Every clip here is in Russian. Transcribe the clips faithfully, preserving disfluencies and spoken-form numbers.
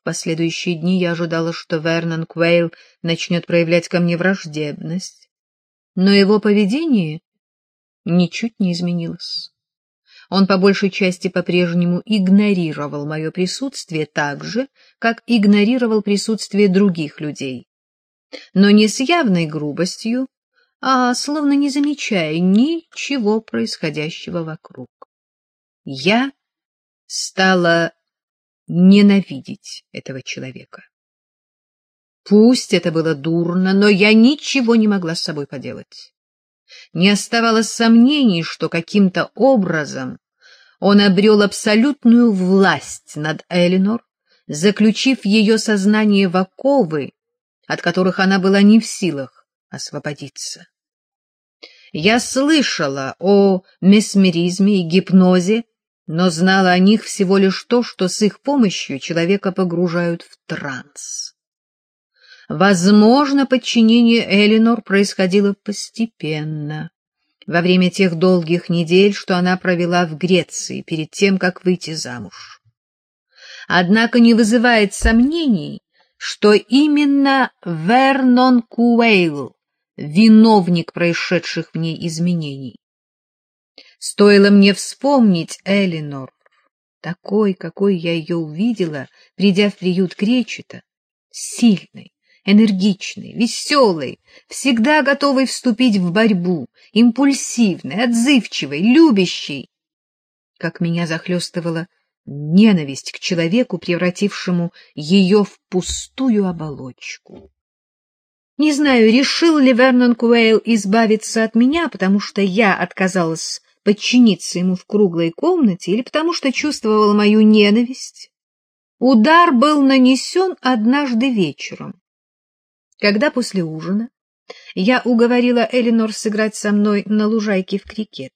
последующие дни я ожидала, что Вернон Куэйл начнет проявлять ко мне враждебность, но его поведение ничуть не изменилось. Он по большей части по-прежнему игнорировал мое присутствие так же, как игнорировал присутствие других людей, но не с явной грубостью, а словно не замечая ничего происходящего вокруг. Я стала ненавидеть этого человека. Пусть это было дурно, но я ничего не могла с собой поделать. Не оставалось сомнений, что каким-то образом он обрел абсолютную власть над Элинор, заключив ее сознание в оковы, от которых она была не в силах освободиться. Я слышала о месмеризме и гипнозе, но знала о них всего лишь то, что с их помощью человека погружают в транс. Возможно, подчинение Элинор происходило постепенно, во время тех долгих недель, что она провела в Греции перед тем, как выйти замуж. Однако не вызывает сомнений, что именно Вернон Куэйл виновник происшедших в ней изменений. Стоило мне вспомнить Элинор, такой, какой я ее увидела, придя в приют Кречета, сильной, энергичной, веселой, всегда готовой вступить в борьбу, импульсивной, отзывчивой, любящей, как меня захлестывала ненависть к человеку, превратившему ее в пустую оболочку. Не знаю, решил ли Вернон Куэйл избавиться от меня, потому что я отказалась подчиниться ему в круглой комнате, или потому что чувствовал мою ненависть. Удар был нанесен однажды вечером, когда после ужина я уговорила Элинор сыграть со мной на лужайке в крикет.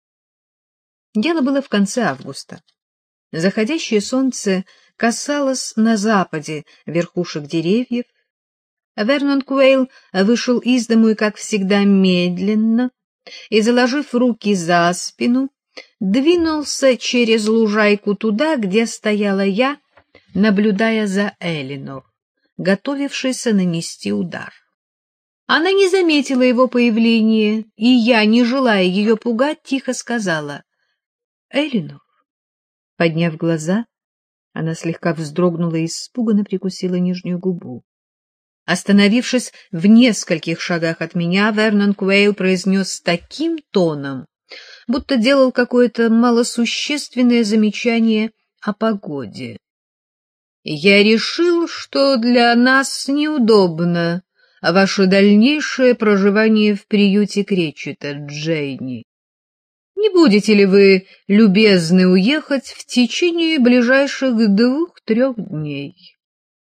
Дело было в конце августа. Заходящее солнце касалось на западе верхушек деревьев. Вернон Куэйл вышел из дому и, как всегда, медленно, и, заложив руки за спину, двинулся через лужайку туда, где стояла я, наблюдая за Элинор, готовившейся нанести удар. Она не заметила его появления, и я, не желая ее пугать, тихо сказала: «Элинор». Подняв глаза, она слегка вздрогнула и испуганно прикусила нижнюю губу. Остановившись в нескольких шагах от меня, Вернон Куэйл произнес с таким тоном, будто делал какое-то малосущественное замечание о погоде: «Я решил, что для нас неудобно ваше дальнейшее проживание в приюте Кречета, Джейни. Не будете ли вы любезны уехать в течение ближайших двух-трех дней?»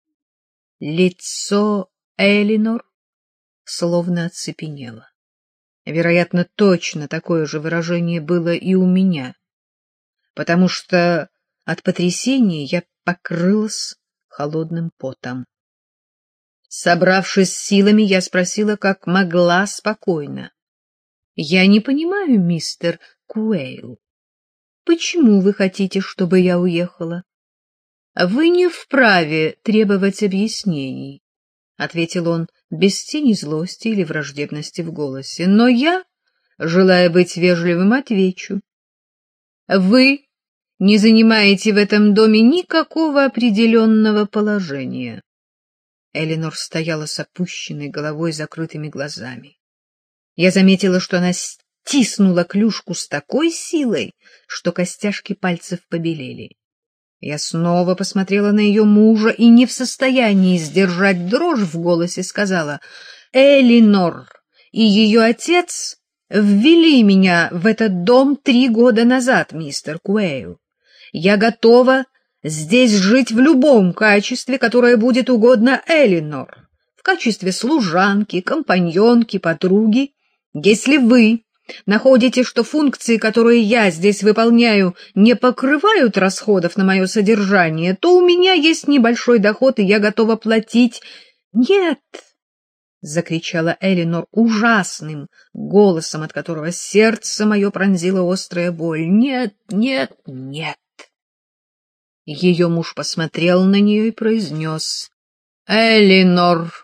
Лицо Элинор словно оцепенело. Вероятно, точно такое же выражение было и у меня, потому что от потрясения я покрылась холодным потом. Собравшись с силами, я спросила, как могла, спокойно: «Я не понимаю, мистер Куэйл, почему вы хотите, чтобы я уехала?» «Вы не вправе требовать объяснений», — ответил он без тени злости или враждебности в голосе. «Но я, желая быть вежливым, отвечу. Вы не занимаете в этом доме никакого определенного положения». Элинор стояла с опущенной головой, закрытыми глазами. Я заметила, что она стиснула клюшку с такой силой, что костяшки пальцев побелели. Я снова посмотрела на ее мужа и, не в состоянии сдержать дрожь в голосе, сказала: «Элинор и ее отец ввели меня в этот дом три года назад, мистер Куэйл. Я готова здесь жить в любом качестве, которое будет угодно Элинор, в качестве служанки, компаньонки, подруги. Если вы находите, что функции, которые я здесь выполняю, не покрывают расходов на мое содержание, то у меня есть небольшой доход, и я готова платить». «Нет!» — закричала Элинор ужасным голосом, от которого сердце мое пронзило острая боль. «Нет, нет, нет! Ее муж посмотрел на нее и произнес: «Элинор».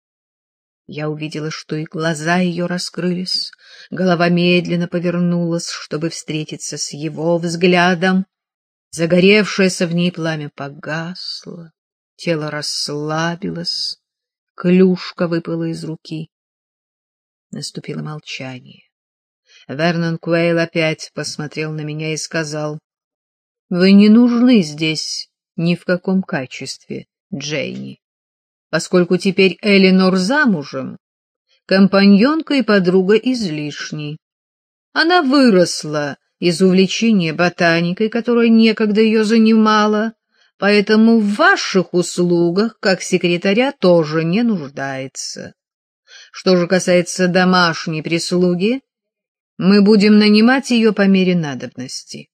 Я увидела, что и глаза ее раскрылись, голова медленно повернулась, чтобы встретиться с его взглядом. Загоревшееся в ней пламя погасло, тело расслабилось, клюшка выпала из руки. Наступило молчание. Вернон Куэйл опять посмотрел на меня и сказал: «Вы не нужны здесь ни в каком качестве, Джейни, поскольку теперь Элинор замужем, компаньонка и подруга излишни. Она выросла из увлечения ботаникой, которая некогда ее занимала, поэтому в ваших услугах, как секретаря, тоже не нуждается. Что же касается домашней прислуги, мы будем нанимать ее по мере надобности».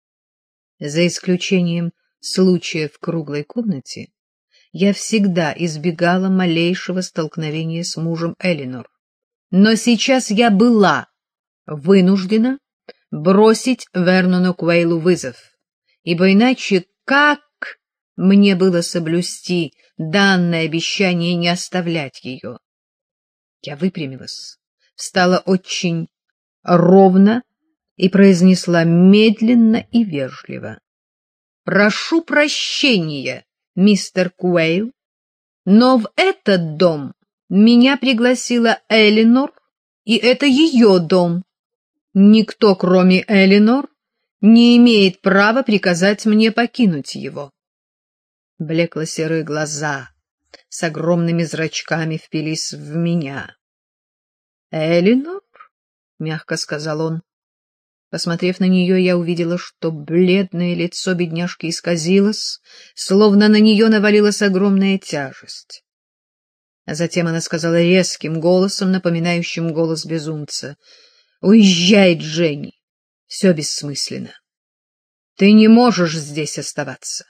За исключением случая в круглой комнате, я всегда избегала малейшего столкновения с мужем Элинор. Но сейчас я была вынуждена бросить Вернону Куэйлу вызов, ибо иначе как мне было соблюсти данное обещание и не оставлять ее? Я выпрямилась, встала очень ровно и произнесла медленно и вежливо: «Прошу прощения, мистер Куэйл, но в этот дом меня пригласила Элинор, и это ее дом. Никто, кроме Элинор, не имеет права приказать мне покинуть его». Блекло-серые глаза с огромными зрачками впились в меня. «Элинор?» — мягко сказал он. Посмотрев на нее, я увидела, что бледное лицо бедняжки исказилось, словно на нее навалилась огромная тяжесть. А затем она сказала резким голосом, напоминающим голос безумца: «Уезжай, Дженни, все бессмысленно. Ты не можешь здесь оставаться».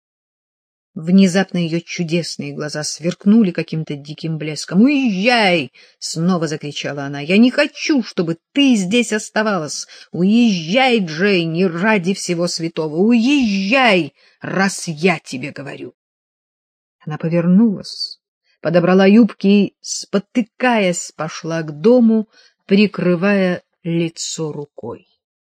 Внезапно ее чудесные глаза сверкнули каким-то диким блеском. «Уезжай!» — снова закричала она. «Я не хочу, чтобы ты здесь оставалась. Уезжай, Джейни, ради всего святого! Уезжай, раз я тебе говорю!» Она повернулась, подобрала юбки и, спотыкаясь, пошла к дому, прикрывая лицо рукой.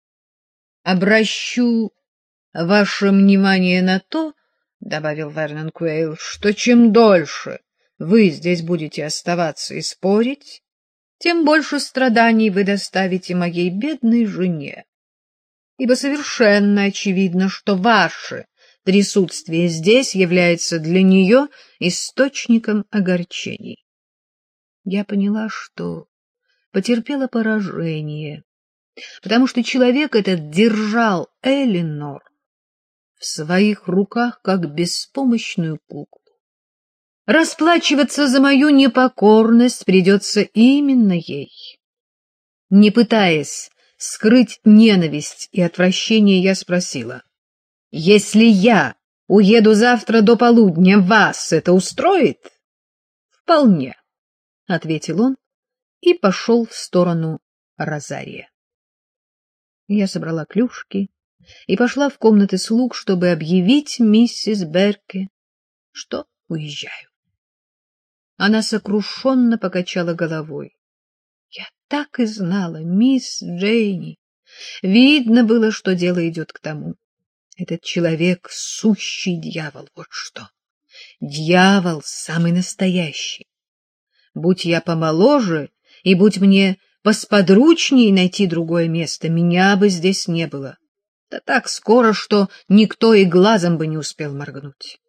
«Обращу ваше внимание на то, — добавил Вернон Куэйл, — что чем дольше вы здесь будете оставаться и спорить, тем больше страданий вы доставите моей бедной жене, ибо совершенно очевидно, что ваше присутствие здесь является для нее источником огорчений». Я поняла, что потерпела поражение, потому что человек этот держал Элинор в своих руках, как беспомощную куклу. Расплачиваться за мою непокорность придется именно ей. Не пытаясь скрыть ненависть и отвращение, я спросила: «Если я уеду завтра до полудня, вас это устроит?» «Вполне», — ответил он и пошел в сторону розария. Я собрала клюшки и пошла в комнаты слуг, чтобы объявить миссис Берке, что уезжаю. Она сокрушенно покачала головой. Я так и знала, мисс Джейни. Видно было, что дело идет к тому. Этот человек — сущий дьявол, вот что. Дьявол самый настоящий. Будь я помоложе, и будь мне посподручнее найти другое место, меня бы здесь не было. Да так скоро, что никто и глазом бы не успел моргнуть.